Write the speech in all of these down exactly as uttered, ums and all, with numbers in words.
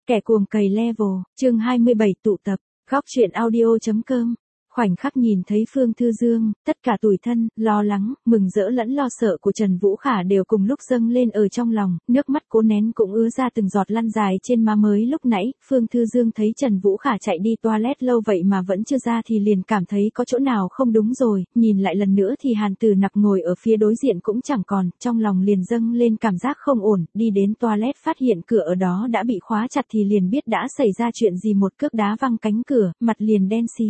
Kẻ cuồng cày level, chương hai mươi bảy tụ tập, góc truyện audio.com. Khoảnh khắc nhìn thấy Phương Thư Dương, tất cả tủi thân, lo lắng, mừng rỡ lẫn lo sợ của Trần Vũ Khả đều cùng lúc dâng lên ở trong lòng, nước mắt cố nén cũng ứa ra từng giọt lăn dài trên má. Mới lúc nãy, Phương Thư Dương thấy Trần Vũ Khả chạy đi toilet lâu vậy mà vẫn chưa ra thì liền cảm thấy có chỗ nào không đúng rồi, nhìn lại lần nữa thì Hàn Tử Nặc ngồi ở phía đối diện cũng chẳng còn, trong lòng liền dâng lên cảm giác không ổn, đi đến toilet phát hiện cửa ở đó đã bị khóa chặt thì liền biết đã xảy ra chuyện gì, một cước đá văng cánh cửa, mặt liền đen xì.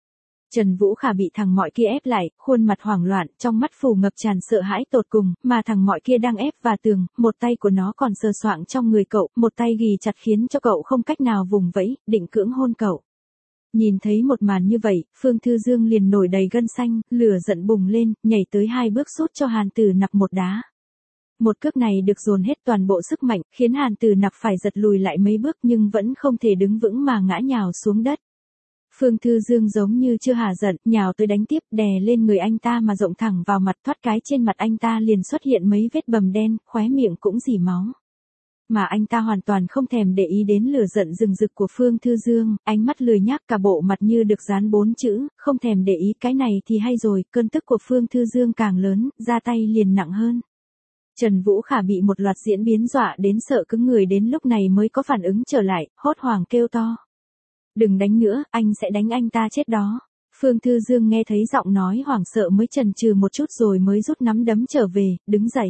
Trần Vũ Khả bị thằng mọi kia ép lại, khuôn mặt hoảng loạn, trong mắt phủ ngập tràn sợ hãi tột cùng, mà thằng mọi kia đang ép vào tường, một tay của nó còn sờ soạng trong người cậu, một tay ghì chặt khiến cho cậu không cách nào vùng vẫy, định cưỡng hôn cậu. Nhìn thấy một màn như vậy, Phương Thư Dương liền nổi đầy gân xanh, lửa giận bùng lên, nhảy tới hai bước sút cho Hàn Tử Nặc một đá. Một cước này được dồn hết toàn bộ sức mạnh, khiến Hàn Tử Nặc phải giật lùi lại mấy bước nhưng vẫn không thể đứng vững mà ngã nhào xuống đất. Phương Thư Dương giống như chưa hả giận, nhào tới đánh tiếp, đè lên người anh ta mà rộng thẳng vào mặt, thoát cái trên mặt anh ta liền xuất hiện mấy vết bầm đen, khóe miệng cũng rỉ máu. Mà anh ta hoàn toàn không thèm để ý đến lửa giận rừng rực của Phương Thư Dương, ánh mắt lười nhác, cả bộ mặt như được dán bốn chữ, không thèm để ý. Cái này thì hay rồi, cơn tức của Phương Thư Dương càng lớn, ra tay liền nặng hơn. Trần Vũ Khả bị một loạt diễn biến dọa đến sợ cứng người, đến lúc này mới có phản ứng trở lại, hốt hoảng kêu to. Đừng đánh nữa, anh sẽ đánh anh ta chết đó. Phương Thư Dương nghe thấy giọng nói hoảng sợ mới chần chừ một chút rồi mới rút nắm đấm trở về, đứng dậy.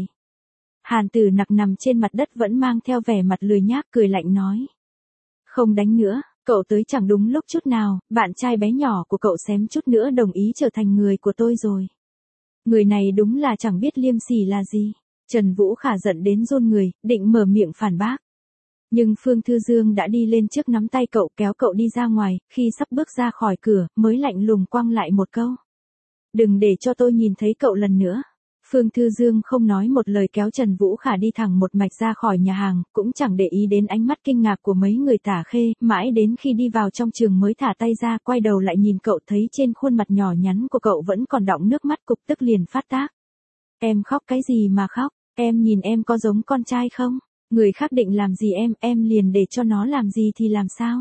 Hàn Tử Nặc nằm trên mặt đất vẫn mang theo vẻ mặt lười nhác, cười lạnh nói. Không đánh nữa, cậu tới chẳng đúng lúc chút nào, bạn trai bé nhỏ của cậu xém chút nữa đồng ý trở thành người của tôi rồi. Người này đúng là chẳng biết liêm sỉ là gì. Trần Vũ Khả giận đến run người, định mở miệng phản bác. Nhưng Phương Thư Dương đã đi lên trước nắm tay cậu kéo cậu đi ra ngoài, khi sắp bước ra khỏi cửa, mới lạnh lùng quăng lại một câu. Đừng để cho tôi nhìn thấy cậu lần nữa. Phương Thư Dương không nói một lời kéo Trần Vũ Khả đi thẳng một mạch ra khỏi nhà hàng, cũng chẳng để ý đến ánh mắt kinh ngạc của mấy người Tả Khê, mãi đến khi đi vào trong trường mới thả tay ra, quay đầu lại nhìn cậu thấy trên khuôn mặt nhỏ nhắn của cậu vẫn còn đọng nước mắt, cục tức liền phát tác. Em khóc cái gì mà khóc, em nhìn em có giống con trai không? Người khác định làm gì em, em liền để cho nó làm gì thì làm sao?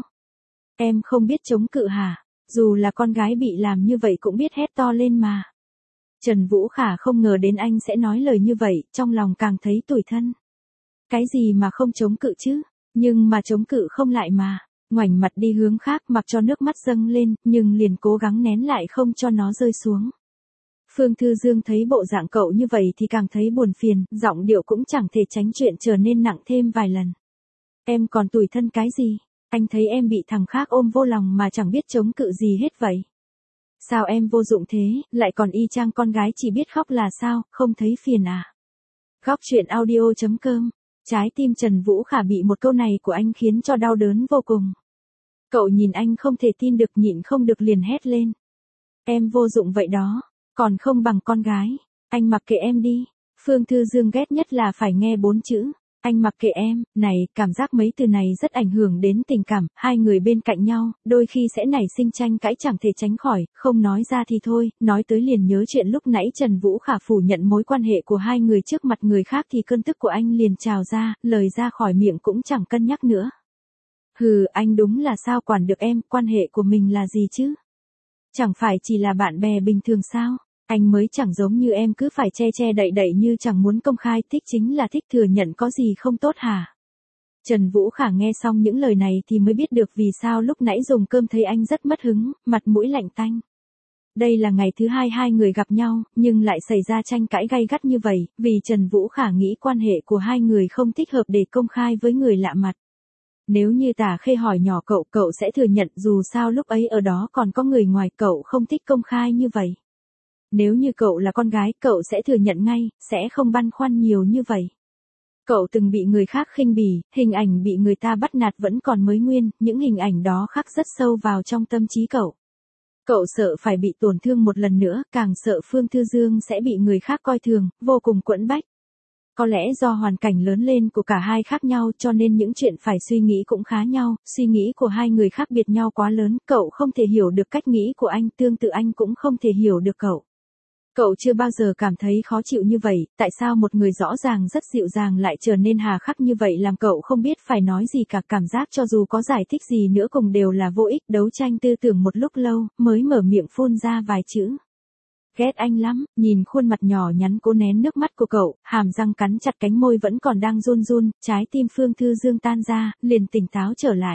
Em không biết chống cự hả? Dù là con gái bị làm như vậy cũng biết hét to lên mà. Trần Vũ Khả không ngờ đến anh sẽ nói lời như vậy, trong lòng càng thấy tủi thân. Cái gì mà không chống cự chứ? Nhưng mà chống cự không lại mà. Ngoảnh mặt đi hướng khác mặc cho nước mắt dâng lên, nhưng liền cố gắng nén lại không cho nó rơi xuống. Phương Thư Dương thấy bộ dạng cậu như vậy thì càng thấy buồn phiền, giọng điệu cũng chẳng thể tránh chuyện trở nên nặng thêm vài lần. Em còn tủi thân cái gì? Anh thấy em bị thằng khác ôm vô lòng mà chẳng biết chống cự gì hết vậy. Sao em vô dụng thế, lại còn y chang con gái chỉ biết khóc là sao, không thấy phiền à? Góc truyện audio.com. Trái tim Trần Vũ Khả bị một câu này của anh khiến cho đau đớn vô cùng. Cậu nhìn anh không thể tin được, nhịn không được liền hét lên. Em vô dụng vậy đó. Còn không bằng con gái, anh mặc kệ em đi. Phương Thư Dương ghét nhất là phải nghe bốn chữ, anh mặc kệ em, này, cảm giác mấy từ này rất ảnh hưởng đến tình cảm, hai người bên cạnh nhau, đôi khi sẽ nảy sinh tranh cãi chẳng thể tránh khỏi, không nói ra thì thôi, nói tới liền nhớ chuyện lúc nãy Trần Vũ Khả phủ nhận mối quan hệ của hai người trước mặt người khác thì cơn tức của anh liền trào ra, lời ra khỏi miệng cũng chẳng cân nhắc nữa. Hừ, anh đúng là sao quản được em, quan hệ của mình là gì chứ? Chẳng phải chỉ là bạn bè bình thường sao? Anh mới chẳng giống như em cứ phải che che đậy đậy như chẳng muốn công khai, thích chính là thích, thừa nhận có gì không tốt hả? Trần Vũ Khả nghe xong những lời này thì mới biết được vì sao lúc nãy dùng cơm thấy anh rất mất hứng, mặt mũi lạnh tanh. Đây là ngày thứ hai hai người gặp nhau, nhưng lại xảy ra tranh cãi gay gắt như vậy, vì Trần Vũ Khả nghĩ quan hệ của hai người không thích hợp để công khai với người lạ mặt. Nếu như Tả Khê hỏi nhỏ cậu, cậu sẽ thừa nhận, dù sao lúc ấy ở đó còn có người ngoài, cậu không thích công khai như vậy. Nếu như cậu là con gái, cậu sẽ thừa nhận ngay, sẽ không băn khoăn nhiều như vậy. Cậu từng bị người khác khinh bỉ, hình ảnh bị người ta bắt nạt vẫn còn mới nguyên, những hình ảnh đó khắc rất sâu vào trong tâm trí cậu. Cậu sợ phải bị tổn thương một lần nữa, càng sợ Phương Thư Dương sẽ bị người khác coi thường, vô cùng quẫn bách. Có lẽ do hoàn cảnh lớn lên của cả hai khác nhau cho nên những chuyện phải suy nghĩ cũng khá nhau, suy nghĩ của hai người khác biệt nhau quá lớn, cậu không thể hiểu được cách nghĩ của anh, tương tự anh cũng không thể hiểu được cậu. Cậu chưa bao giờ cảm thấy khó chịu như vậy, tại sao một người rõ ràng rất dịu dàng lại trở nên hà khắc như vậy làm cậu không biết phải nói gì cả, cảm giác cho dù có giải thích gì nữa cùng đều là vô ích, đấu tranh tư tưởng một lúc lâu, mới mở miệng phun ra vài chữ. Ghét anh lắm, nhìn khuôn mặt nhỏ nhắn cố nén nước mắt của cậu, hàm răng cắn chặt cánh môi vẫn còn đang run run, trái tim Phương Thư Dương tan ra, liền tỉnh táo trở lại.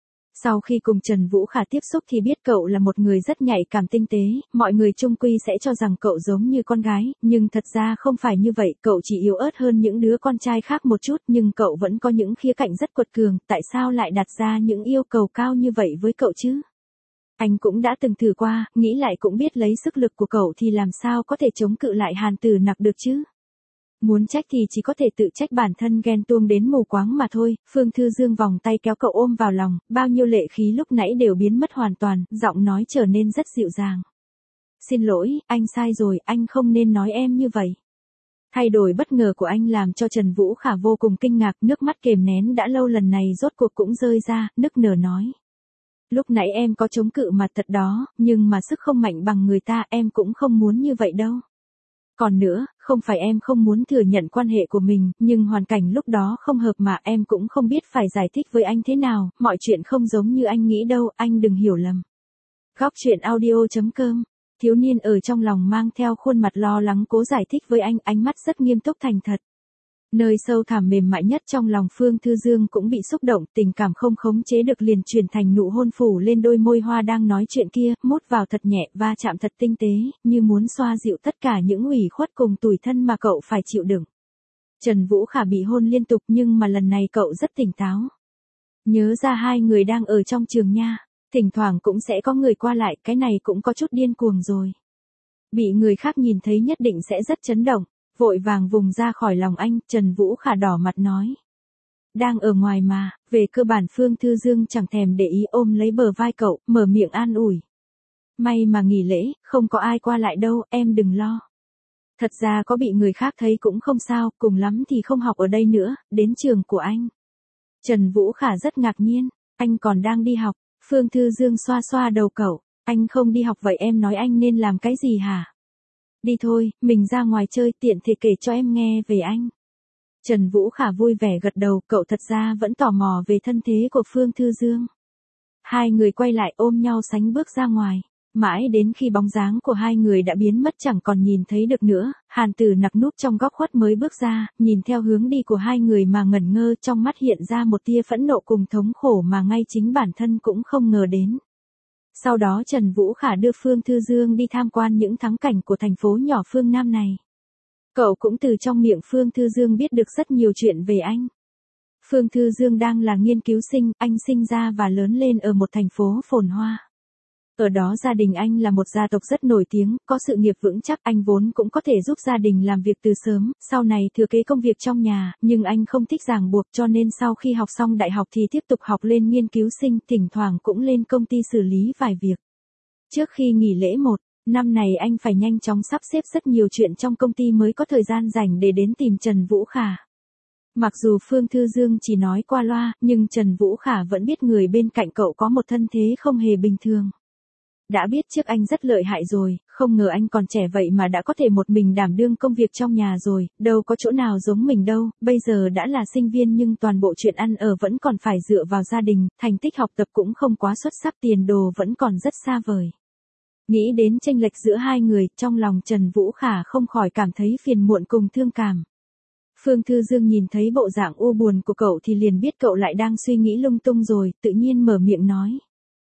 Sau khi cùng Trần Vũ Khả tiếp xúc thì biết cậu là một người rất nhạy cảm tinh tế, mọi người chung quy sẽ cho rằng cậu giống như con gái, nhưng thật ra không phải như vậy, cậu chỉ yếu ớt hơn những đứa con trai khác một chút nhưng cậu vẫn có những khía cạnh rất quật cường, tại sao lại đặt ra những yêu cầu cao như vậy với cậu chứ? Anh cũng đã từng thử qua, nghĩ lại cũng biết lấy sức lực của cậu thì làm sao có thể chống cự lại Hàn Tử Nặc được chứ? Muốn trách thì chỉ có thể tự trách bản thân ghen tuông đến mù quáng mà thôi. Phương Thư Dương vòng tay kéo cậu ôm vào lòng, bao nhiêu lệ khí lúc nãy đều biến mất hoàn toàn, giọng nói trở nên rất dịu dàng. Xin lỗi, anh sai rồi, anh không nên nói em như vậy. Thay đổi bất ngờ của anh làm cho Trần Vũ Khả vô cùng kinh ngạc, nước mắt kềm nén đã lâu lần này rốt cuộc cũng rơi ra, nức nở nói. Lúc nãy em có chống cự mà thật đó, nhưng mà sức không mạnh bằng người ta, em cũng không muốn như vậy đâu. Còn nữa, không phải em không muốn thừa nhận quan hệ của mình, nhưng hoàn cảnh lúc đó không hợp mà em cũng không biết phải giải thích với anh thế nào, mọi chuyện không giống như anh nghĩ đâu, anh đừng hiểu lầm. Góc truyện audio chấm com, thiếu niên ở trong lòng mang theo khuôn mặt lo lắng cố giải thích với anh, ánh mắt rất nghiêm túc thành thật. Nơi sâu thẳm mềm mại nhất trong lòng Phương Thư Dương cũng bị xúc động, tình cảm không khống chế được liền chuyển thành nụ hôn phủ lên đôi môi hoa đang nói chuyện kia, mút vào thật nhẹ, va chạm thật tinh tế, như muốn xoa dịu tất cả những ủy khuất cùng tủi thân mà cậu phải chịu đựng. Trần Vũ Khả bị hôn liên tục nhưng mà lần này cậu rất tỉnh táo. Nhớ ra hai người đang ở trong trường nha, thỉnh thoảng cũng sẽ có người qua lại, cái này cũng có chút điên cuồng rồi. Bị người khác nhìn thấy nhất định sẽ rất chấn động. Vội vàng vùng ra khỏi lòng anh, Trần Vũ Khả đỏ mặt nói. Đang ở ngoài mà, về cơ bản Phương Thư Dương chẳng thèm để ý ôm lấy bờ vai cậu, mở miệng an ủi. May mà nghỉ lễ, không có ai qua lại đâu, em đừng lo. Thật ra có bị người khác thấy cũng không sao, cùng lắm thì không học ở đây nữa, đến trường của anh. Trần Vũ Khả rất ngạc nhiên, anh còn đang đi học, Phương Thư Dương xoa xoa đầu cậu, anh không đi học vậy em nói anh nên làm cái gì hả? Đi thôi, mình ra ngoài chơi tiện thể kể cho em nghe về anh. Trần Vũ Khả vui vẻ gật đầu, cậu thật ra vẫn tò mò về thân thế của Phương Thư Dương. Hai người quay lại ôm nhau sánh bước ra ngoài. Mãi đến khi bóng dáng của hai người đã biến mất chẳng còn nhìn thấy được nữa, Hàn Tử Nặc núp trong góc khuất mới bước ra, nhìn theo hướng đi của hai người mà ngẩn ngơ, trong mắt hiện ra một tia phẫn nộ cùng thống khổ mà ngay chính bản thân cũng không ngờ đến. Sau đó Trần Vũ Khả đưa Phương Thư Dương đi tham quan những thắng cảnh của thành phố nhỏ phương Nam này. Cậu cũng từ trong miệng Phương Thư Dương biết được rất nhiều chuyện về anh. Phương Thư Dương đang là nghiên cứu sinh, anh sinh ra và lớn lên ở một thành phố phồn hoa. Ở đó gia đình anh là một gia tộc rất nổi tiếng, có sự nghiệp vững chắc, anh vốn cũng có thể giúp gia đình làm việc từ sớm, sau này thừa kế công việc trong nhà, nhưng anh không thích ràng buộc cho nên sau khi học xong đại học thì tiếp tục học lên nghiên cứu sinh, thỉnh thoảng cũng lên công ty xử lý vài việc. Trước khi nghỉ lễ một năm này anh phải nhanh chóng sắp xếp rất nhiều chuyện trong công ty mới có thời gian rảnh để đến tìm Trần Vũ Khả. Mặc dù Phương Thư Dương chỉ nói qua loa, nhưng Trần Vũ Khả vẫn biết người bên cạnh cậu có một thân thế không hề bình thường. Đã biết trước anh rất lợi hại rồi, không ngờ anh còn trẻ vậy mà đã có thể một mình đảm đương công việc trong nhà rồi, đâu có chỗ nào giống mình đâu, bây giờ đã là sinh viên nhưng toàn bộ chuyện ăn ở vẫn còn phải dựa vào gia đình, thành tích học tập cũng không quá xuất sắc, tiền đồ vẫn còn rất xa vời. Nghĩ đến chênh lệch giữa hai người, trong lòng Trần Vũ Khả không khỏi cảm thấy phiền muộn cùng thương cảm. Phương Thư Dương nhìn thấy bộ dạng u buồn của cậu thì liền biết cậu lại đang suy nghĩ lung tung rồi, tự nhiên mở miệng nói.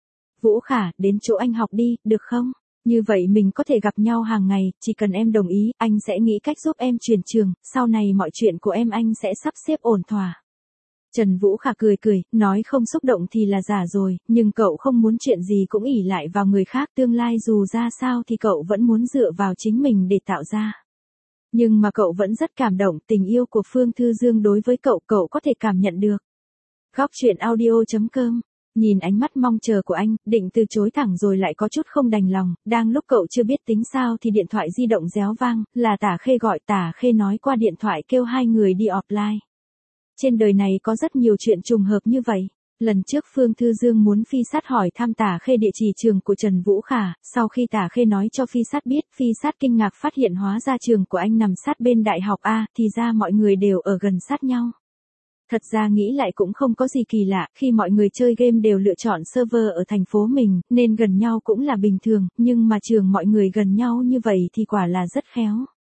Vũ Khả, đến chỗ anh học đi, được không? Như vậy mình có thể gặp nhau hàng ngày, chỉ cần em đồng ý, anh sẽ nghĩ cách giúp em chuyển trường, sau này mọi chuyện của em anh sẽ sắp xếp ổn thỏa. Trần Vũ Khả cười cười, nói không xúc động thì là giả rồi, nhưng cậu không muốn chuyện gì cũng ỷ lại vào người khác, tương lai dù ra sao thì cậu vẫn muốn dựa vào chính mình để tạo ra. Nhưng mà cậu vẫn rất cảm động, tình yêu của Phương Thư Dương đối với cậu, cậu có thể cảm nhận được. Góc truyện audio chấm com. Nhìn ánh mắt mong chờ của anh, định từ chối thẳng rồi lại có chút không đành lòng, đang lúc cậu chưa biết tính sao thì điện thoại di động réo vang, là Tả Khê gọi. Tả Khê nói qua điện thoại kêu hai người đi offline. Trên đời này có rất nhiều chuyện trùng hợp như vậy. Lần trước Phương Thư Dương muốn Phi Sát hỏi thăm Tả Khê địa chỉ trường của Trần Vũ Khả, sau khi Tả Khê nói cho Phi Sát biết, Phi Sát kinh ngạc phát hiện hóa ra trường của anh nằm sát bên đại học A, thì ra mọi người đều ở gần sát nhau. Thật ra nghĩ lại cũng không có gì kỳ lạ, khi mọi người chơi game đều lựa chọn server ở thành phố mình, nên gần nhau cũng là bình thường, nhưng mà trường mọi người gần nhau như vậy thì quả là rất khéo.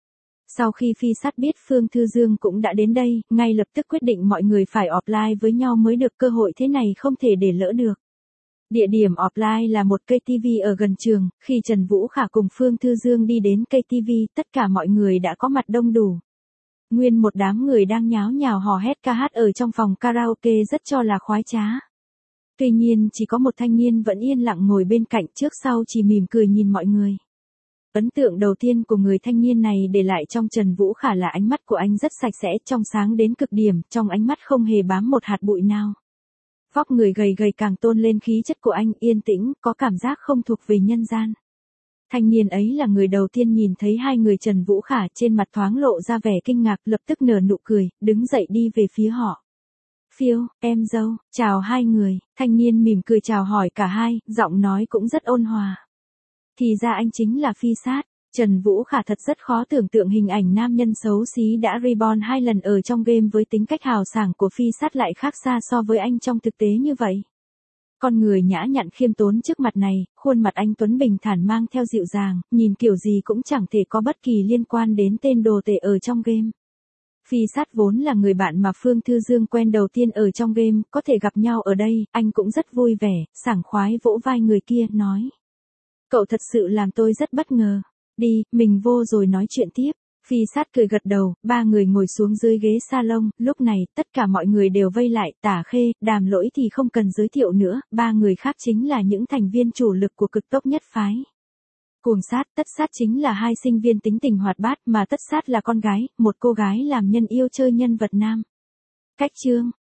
Sau khi Phi Sát biết Phương Thư Dương cũng đã đến đây, ngay lập tức quyết định mọi người phải offline với nhau mới được, cơ hội thế này không thể để lỡ được. Địa điểm offline là một cây ti vi ở gần trường, khi Trần Vũ Khả cùng Phương Thư Dương đi đến cây ti vi, tất cả mọi người đã có mặt đông đủ. Nguyên một đám người đang nháo nhào hò hét ca hát ở trong phòng karaoke rất cho là khoái trá. Tuy nhiên chỉ có một thanh niên vẫn yên lặng ngồi bên cạnh, trước sau chỉ mỉm cười nhìn mọi người. Ấn tượng đầu tiên của người thanh niên này để lại trong Trần Vũ Khả là ánh mắt của anh rất sạch sẽ, trong sáng đến cực điểm, trong ánh mắt không hề bám một hạt bụi nào. Vóc người gầy gầy càng tôn lên khí chất của anh, yên tĩnh, có cảm giác không thuộc về nhân gian. Thanh niên ấy là người đầu tiên nhìn thấy hai người Trần Vũ Khả, trên mặt thoáng lộ ra vẻ kinh ngạc, lập tức nở nụ cười, đứng dậy đi về phía họ. Phiêu, em dâu, chào hai người, thanh niên mỉm cười chào hỏi cả hai, giọng nói cũng rất ôn hòa. Thì ra anh chính là Phi Sát. Trần Vũ Khả thật rất khó tưởng tượng hình ảnh nam nhân xấu xí đã reborn hai lần ở trong game với tính cách hào sảng của Phi Sát lại khác xa so với anh trong thực tế như vậy. Con người nhã nhặn khiêm tốn trước mặt này, khuôn mặt anh tuấn bình thản mang theo dịu dàng, nhìn kiểu gì cũng chẳng thể có bất kỳ liên quan đến tên đồ tể ở trong game. Phi Sát vốn là người bạn mà Phương Thư Dương quen đầu tiên ở trong game, có thể gặp nhau ở đây, anh cũng rất vui vẻ, sảng khoái vỗ vai người kia, nói. Cậu thật sự làm tôi rất bất ngờ. Đi, mình vô rồi nói chuyện tiếp. Phi Sát cười gật đầu, ba người ngồi xuống dưới ghế salon, lúc này, tất cả mọi người đều vây lại, Tả Khê, Đàm Lỗi thì không cần giới thiệu nữa, ba người khác chính là những thành viên chủ lực của Cực Tốc Nhất Phái. Cuồng Sát, Tất Sát chính là hai sinh viên tính tình hoạt bát, mà Tất Sát là con gái, một cô gái làm nhân yêu chơi nhân vật nam. Cách chương